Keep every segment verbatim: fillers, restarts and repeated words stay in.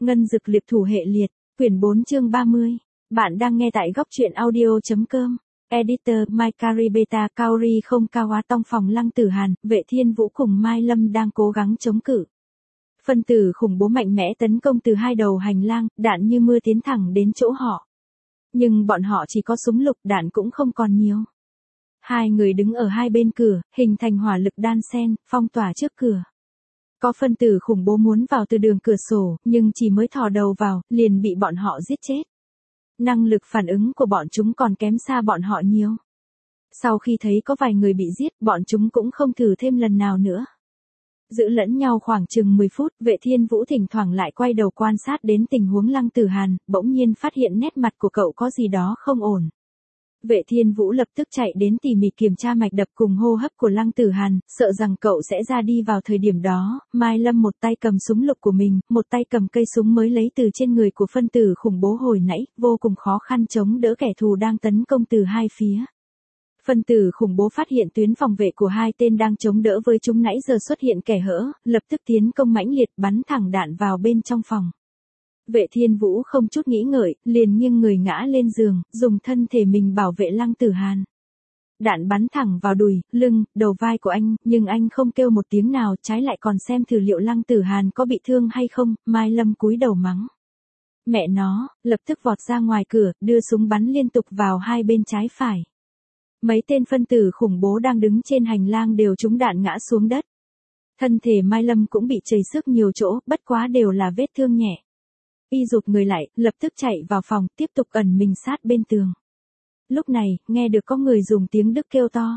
Ngân dực liệp thủ hệ liệt, quyển bốn chương ba mươi. Bạn đang nghe tại góc truyện audio.com. Editor Mai Karibeta Kaori không Kawa tông phòng Lăng Tử Hàn, Vệ Thiên Vũ cùng Mai Lâm đang cố gắng chống cự. Phân tử khủng bố mạnh mẽ tấn công từ hai đầu hành lang, đạn như mưa tiến thẳng đến chỗ họ. Nhưng bọn họ chỉ có súng lục, đạn cũng không còn nhiều. Hai người đứng ở hai bên cửa, hình thành hỏa lực đan xen, phong tỏa trước cửa. Có phân tử khủng bố muốn vào từ đường cửa sổ, nhưng chỉ mới thò đầu vào, liền bị bọn họ giết chết. Năng lực phản ứng của bọn chúng còn kém xa bọn họ nhiều. Sau khi thấy có vài người bị giết, bọn chúng cũng không thử thêm lần nào nữa. Giữ lẫn nhau khoảng chừng mười phút, Vệ Thiên Vũ thỉnh thoảng lại quay đầu quan sát đến tình huống Lăng Tử Hàn, bỗng nhiên phát hiện nét mặt của cậu có gì đó không ổn. Vệ Thiên Vũ lập tức chạy đến tỉ mỉ kiểm tra mạch đập cùng hô hấp của Lăng Tử Hàn, sợ rằng cậu sẽ ra đi vào thời điểm đó. Mai Lâm một tay cầm súng lục của mình, một tay cầm cây súng mới lấy từ trên người của phân tử khủng bố hồi nãy, vô cùng khó khăn chống đỡ kẻ thù đang tấn công từ hai phía. Phân tử khủng bố phát hiện tuyến phòng vệ của hai tên đang chống đỡ với chúng nãy giờ xuất hiện kẻ hở, lập tức tiến công mãnh liệt bắn thẳng đạn vào bên trong phòng. Vệ Thiên Vũ không chút nghĩ ngợi, liền nghiêng người ngã lên giường, dùng thân thể mình bảo vệ Lăng Tử Hàn. Đạn bắn thẳng vào đùi, lưng, đầu vai của anh, nhưng anh không kêu một tiếng nào, trái lại còn xem thử liệu Lăng Tử Hàn có bị thương hay không. Mai Lâm cúi đầu mắng. Mẹ nó, lập tức vọt ra ngoài cửa, đưa súng bắn liên tục vào hai bên trái phải. Mấy tên phân tử khủng bố đang đứng trên hành lang đều trúng đạn ngã xuống đất. Thân thể Mai Lâm cũng bị chảy xước nhiều chỗ, bất quá đều là vết thương nhẹ. Y rụt người lại, lập tức chạy vào phòng, tiếp tục ẩn mình sát bên tường. Lúc này, nghe được có người dùng tiếng Đức kêu to.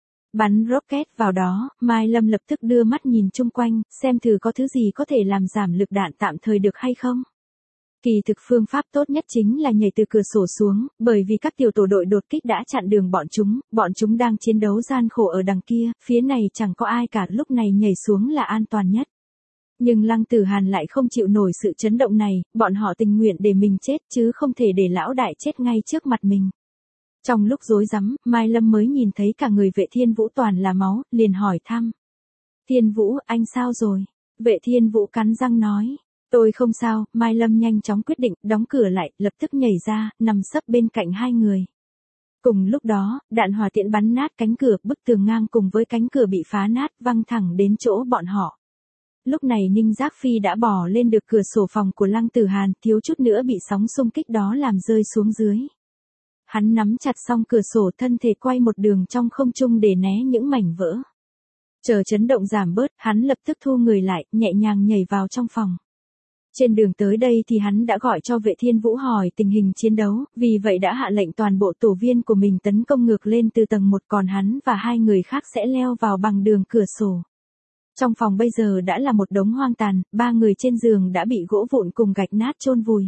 Bắn rocket vào đó, Mai Lâm lập tức đưa mắt nhìn chung quanh, xem thử có thứ gì có thể làm giảm lực đạn tạm thời được hay không. Kỳ thực phương pháp tốt nhất chính là nhảy từ cửa sổ xuống, bởi vì các tiểu tổ đội đột kích đã chặn đường bọn chúng, bọn chúng đang chiến đấu gian khổ ở đằng kia, phía này chẳng có ai cả, lúc này nhảy xuống là an toàn nhất. Nhưng Lăng Tử Hàn lại không chịu nổi sự chấn động này, bọn họ tình nguyện để mình chết chứ không thể để lão đại chết ngay trước mặt mình. Trong lúc rối rắm, Mai Lâm mới nhìn thấy cả người Vệ Thiên Vũ toàn là máu, liền hỏi thăm. Thiên Vũ, anh sao rồi? Vệ Thiên Vũ cắn răng nói. Tôi không sao. Mai Lâm nhanh chóng quyết định, đóng cửa lại, lập tức nhảy ra, nằm sấp bên cạnh hai người. Cùng lúc đó, đạn hỏa tiễn bắn nát cánh cửa, bức tường ngang cùng với cánh cửa bị phá nát, văng thẳng đến chỗ bọn họ. Lúc này Ninh Giác Phi đã bò lên được cửa sổ phòng của Lăng Tử Hàn, thiếu chút nữa bị sóng xung kích đó làm rơi xuống dưới. Hắn nắm chặt song cửa sổ, thân thể quay một đường trong không trung để né những mảnh vỡ. Chờ chấn động giảm bớt, hắn lập tức thu người lại, nhẹ nhàng nhảy vào trong phòng. Trên đường tới đây thì hắn đã gọi cho Vệ Thiên Vũ hỏi tình hình chiến đấu, vì vậy đã hạ lệnh toàn bộ tổ viên của mình tấn công ngược lên từ tầng một, còn hắn và hai người khác sẽ leo vào bằng đường cửa sổ. Trong phòng bây giờ đã là một đống hoang tàn, ba người trên giường đã bị gỗ vụn cùng gạch nát chôn vùi.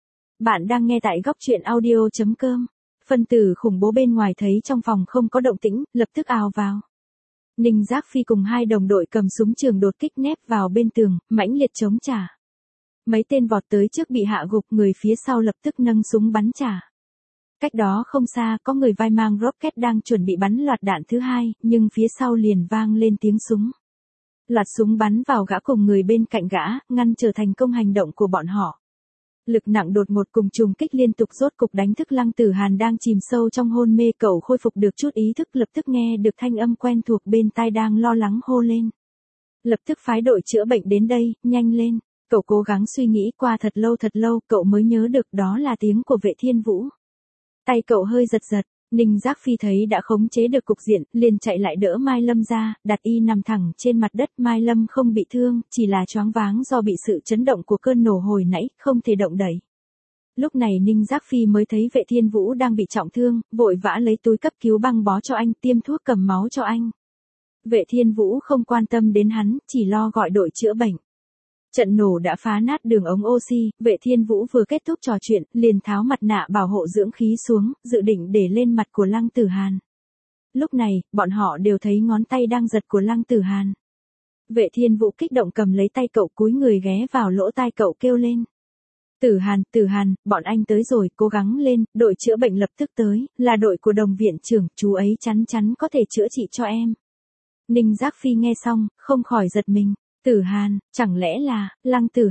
Bạn đang nghe tại góc truyện audio.com. Phân tử khủng bố bên ngoài thấy trong phòng không có động tĩnh, lập tức ào vào. Ninh Giác Phi cùng hai đồng đội cầm súng trường đột kích nép vào bên tường, mãnh liệt chống trả. Mấy tên vọt tới trước bị hạ gục, người phía sau lập tức nâng súng bắn trả. Cách đó không xa, có người vai mang rocket đang chuẩn bị bắn loạt đạn thứ hai, nhưng phía sau liền vang lên tiếng súng. Loạt súng bắn vào gã cùng người bên cạnh gã, ngăn trở thành công hành động của bọn họ. Lực nặng đột ngột cùng trùng kích liên tục rốt cục đánh thức Lăng Tử Hàn đang chìm sâu trong hôn mê, cậu khôi phục được chút ý thức, lập tức nghe được thanh âm quen thuộc bên tai đang lo lắng hô lên. Lập tức phái đội chữa bệnh đến đây, nhanh lên. Cậu cố gắng suy nghĩ, qua thật lâu thật lâu, cậu mới nhớ được đó là tiếng của Vệ Thiên Vũ. Tay cậu hơi giật giật, Ninh Giác Phi thấy đã khống chế được cục diện, liền chạy lại đỡ Mai Lâm ra, đặt y nằm thẳng trên mặt đất. Mai Lâm không bị thương, chỉ là choáng váng do bị sự chấn động của cơn nổ hồi nãy, không thể động đậy. Lúc này Ninh Giác Phi mới thấy Vệ Thiên Vũ đang bị trọng thương, vội vã lấy túi cấp cứu băng bó cho anh, tiêm thuốc cầm máu cho anh. Vệ Thiên Vũ không quan tâm đến hắn, chỉ lo gọi đội chữa bệnh. Trận nổ đã phá nát đường ống oxy, Vệ Thiên Vũ vừa kết thúc trò chuyện, liền tháo mặt nạ bảo hộ dưỡng khí xuống, dự định để lên mặt của Lăng Tử Hàn. Lúc này, bọn họ đều thấy ngón tay đang giật của Lăng Tử Hàn. Vệ Thiên Vũ kích động cầm lấy tay cậu, cúi người ghé vào lỗ tai cậu kêu lên. Tử Hàn, Tử Hàn, bọn anh tới rồi, cố gắng lên, đội chữa bệnh lập tức tới, là đội của đồng viện trưởng, chú ấy chắn chắn có thể chữa trị cho em. Ninh Giác Phi nghe xong, không khỏi giật mình. Tử Hàn, chẳng lẽ là, Lăng Tử Hàn,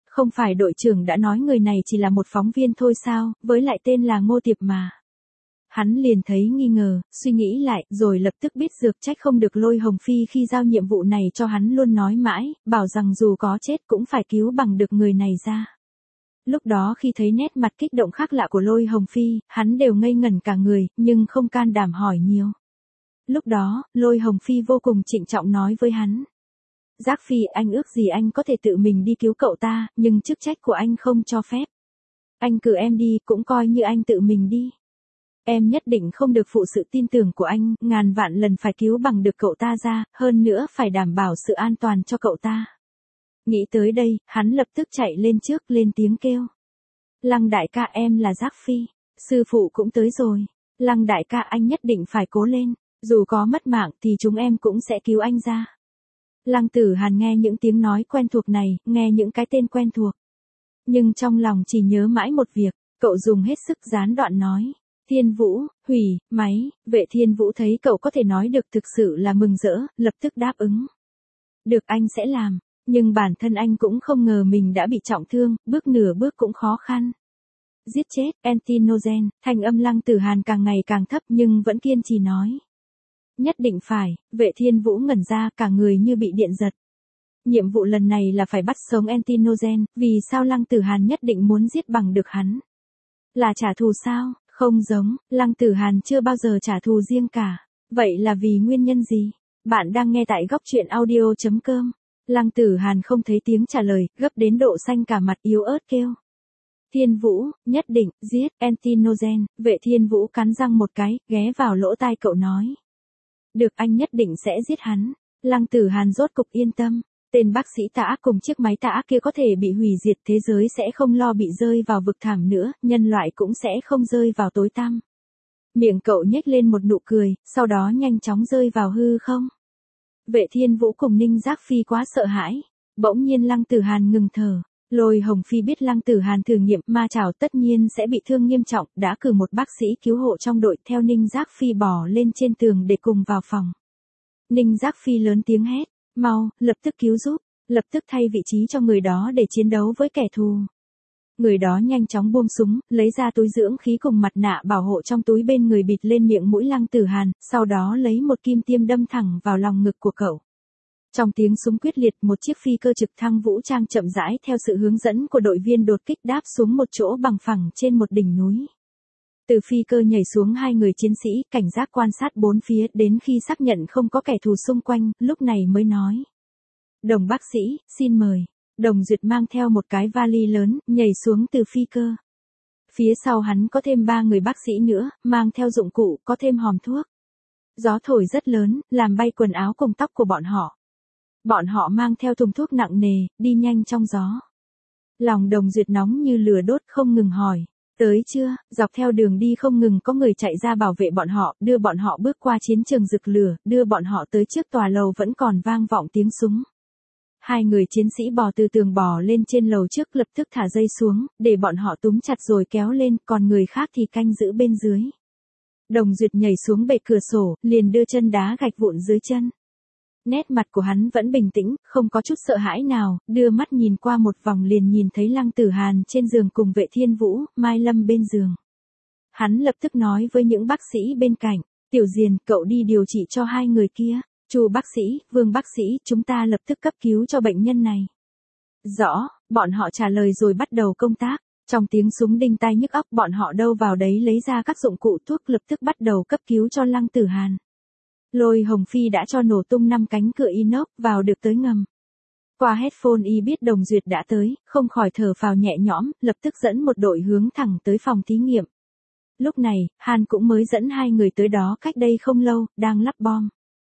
Không phải đội trưởng đã nói người này chỉ là một phóng viên thôi sao, với lại tên là Ngô Tiệp mà. Hắn liền thấy nghi ngờ, suy nghĩ lại, rồi lập tức biết dược trách không được Lôi Hồng Phi khi giao nhiệm vụ này cho hắn luôn nói mãi, bảo rằng dù có chết cũng phải cứu bằng được người này ra. Lúc đó khi thấy nét mặt kích động khác lạ của Lôi Hồng Phi, hắn đều ngây ngẩn cả người, nhưng không can đảm hỏi nhiều. Lúc đó, Lôi Hồng Phi vô cùng trịnh trọng nói với hắn. Giác Phi, anh ước gì anh có thể tự mình đi cứu cậu ta, nhưng chức trách của anh không cho phép. Anh cử em đi, cũng coi như anh tự mình đi. Em nhất định không được phụ sự tin tưởng của anh, ngàn vạn lần phải cứu bằng được cậu ta ra, hơn nữa phải đảm bảo sự an toàn cho cậu ta. Nghĩ tới đây, hắn lập tức chạy lên trước lên tiếng kêu. Lăng đại ca, em là Giác Phi, sư phụ cũng tới rồi. Lăng đại ca, anh nhất định phải cố lên, dù có mất mạng thì chúng em cũng sẽ cứu anh ra. Lăng Tử Hàn nghe những tiếng nói quen thuộc này, nghe những cái tên quen thuộc. Nhưng trong lòng chỉ nhớ mãi một việc, cậu dùng hết sức gián đoạn nói. Thiên Vũ, hủy, máy, Vệ Thiên Vũ thấy cậu có thể nói được thực sự là mừng rỡ, lập tức đáp ứng. Được, anh sẽ làm, nhưng bản thân anh cũng không ngờ mình đã bị trọng thương, bước nửa bước cũng khó khăn. Giết chết, Antinogen, thanh âm Lăng Tử Hàn càng ngày càng thấp nhưng vẫn kiên trì nói. Nhất định phải, Vệ Thiên Vũ ngẩn ra cả người như bị điện giật. Nhiệm vụ lần này là phải bắt sống Antinogen, vì sao Lăng Tử Hàn nhất định muốn giết bằng được hắn? Là trả thù sao? Không giống, Lăng Tử Hàn chưa bao giờ trả thù riêng cả. Vậy là vì nguyên nhân gì? Bạn đang nghe tại góc truyện audio chấm com. Lăng Tử Hàn không thấy tiếng trả lời, gấp đến độ xanh cả mặt, yếu ớt kêu. Thiên Vũ, nhất định, giết, Antinogen. Vệ Thiên Vũ cắn răng một cái, ghé vào lỗ tai cậu nói. Được, anh nhất định sẽ giết hắn. Lăng Tử Hàn rốt cục yên tâm. Tên bác sĩ tà ác cùng chiếc máy tà ác kia có thể bị hủy diệt, thế giới sẽ không lo bị rơi vào vực thẳm nữa, nhân loại cũng sẽ không rơi vào tối tăm. Miệng cậu nhếch lên một nụ cười, sau đó nhanh chóng rơi vào hư không. Vệ Thiên Vũ cùng Ninh Giác Phi quá sợ hãi. Bỗng nhiên Lăng Tử Hàn ngừng thở. Lôi Hồng Phi biết Lăng Tử Hàn thử nghiệm ma chảo tất nhiên sẽ bị thương nghiêm trọng, đã cử một bác sĩ cứu hộ trong đội theo Ninh Giác Phi bò lên trên tường để cùng vào phòng. Ninh Giác Phi lớn tiếng hét. Mau, lập tức cứu giúp, lập tức thay vị trí cho người đó để chiến đấu với kẻ thù. Người đó nhanh chóng buông súng, lấy ra túi dưỡng khí cùng mặt nạ bảo hộ trong túi bên người bịt lên miệng mũi Lăng Tử Hàn, sau đó lấy một kim tiêm đâm thẳng vào lòng ngực của cậu. Trong tiếng súng quyết liệt, một chiếc phi cơ trực thăng vũ trang chậm rãi theo sự hướng dẫn của đội viên đột kích đáp xuống một chỗ bằng phẳng trên một đỉnh núi. Từ phi cơ nhảy xuống hai người chiến sĩ, cảnh giác quan sát bốn phía, đến khi xác nhận không có kẻ thù xung quanh, lúc này mới nói. Đồng bác sĩ, xin mời. Đồng Duyệt mang theo một cái vali lớn, nhảy xuống từ phi cơ. Phía sau hắn có thêm ba người bác sĩ nữa, mang theo dụng cụ, có thêm hòm thuốc. Gió thổi rất lớn, làm bay quần áo cùng tóc của bọn họ. Bọn họ mang theo thùng thuốc nặng nề, đi nhanh trong gió. Lòng Đồng Duyệt nóng như lửa đốt, không ngừng hỏi. Tới chưa? Dọc theo đường đi không ngừng có người chạy ra bảo vệ bọn họ, đưa bọn họ bước qua chiến trường rực lửa, đưa bọn họ tới trước tòa lầu vẫn còn vang vọng tiếng súng. Hai người chiến sĩ bò từ tường bò lên trên lầu trước, lập tức thả dây xuống, để bọn họ túm chặt rồi kéo lên, còn người khác thì canh giữ bên dưới. Đồng Duyệt nhảy xuống bệ cửa sổ, liền đưa chân đá gạch vụn dưới chân. Nét mặt của hắn vẫn bình tĩnh, không có chút sợ hãi nào, đưa mắt nhìn qua một vòng liền nhìn thấy Lăng Tử Hàn trên giường cùng Vệ Thiên Vũ, Mai Lâm bên giường. Hắn lập tức nói với những bác sĩ bên cạnh, Tiểu Diền, cậu đi điều trị cho hai người kia. Chu bác sĩ, Vương bác sĩ, chúng ta lập tức cấp cứu cho bệnh nhân này. Rõ, bọn họ trả lời rồi bắt đầu công tác. Trong tiếng súng đinh tai nhức óc, bọn họ đâu vào đấy lấy ra các dụng cụ thuốc, lập tức bắt đầu cấp cứu cho Lăng Tử Hàn. Lôi Hồng Phi đã cho nổ tung năm cánh cửa inox, vào được tới ngầm. Qua headphone y biết Đồng Duyệt đã tới, không khỏi thở phào nhẹ nhõm, lập tức dẫn một đội hướng thẳng tới phòng thí nghiệm. Lúc này, Hàn cũng mới dẫn hai người tới đó cách đây không lâu, đang lắp bom.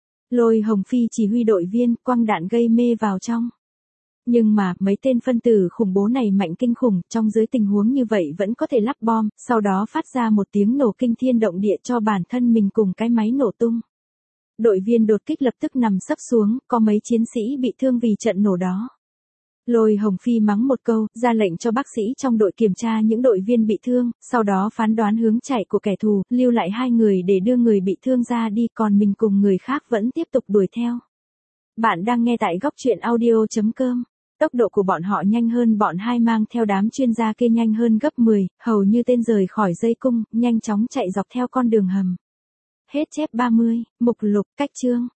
Lôi Hồng Phi chỉ huy đội viên, quăng đạn gây mê vào trong. Nhưng mà, mấy tên phân tử khủng bố này mạnh kinh khủng, trong dưới tình huống như vậy vẫn có thể lắp bom, sau đó phát ra một tiếng nổ kinh thiên động địa cho bản thân mình cùng cái máy nổ tung. Đội viên đột kích lập tức nằm sấp xuống, có mấy chiến sĩ bị thương vì trận nổ đó. Lôi Hồng Phi mắng một câu, ra lệnh cho bác sĩ trong đội kiểm tra những đội viên bị thương, sau đó phán đoán hướng chạy của kẻ thù, lưu lại hai người để đưa người bị thương ra đi, còn mình cùng người khác vẫn tiếp tục đuổi theo. Bạn đang nghe tại góc truyện audio chấm com. Tốc độ của bọn họ nhanh hơn bọn hai mang theo đám chuyên gia kia nhanh hơn gấp mười, hầu như tên rời khỏi dây cung, nhanh chóng chạy dọc theo con đường hầm. Hết chép ba mươi, mục lục, cách chương.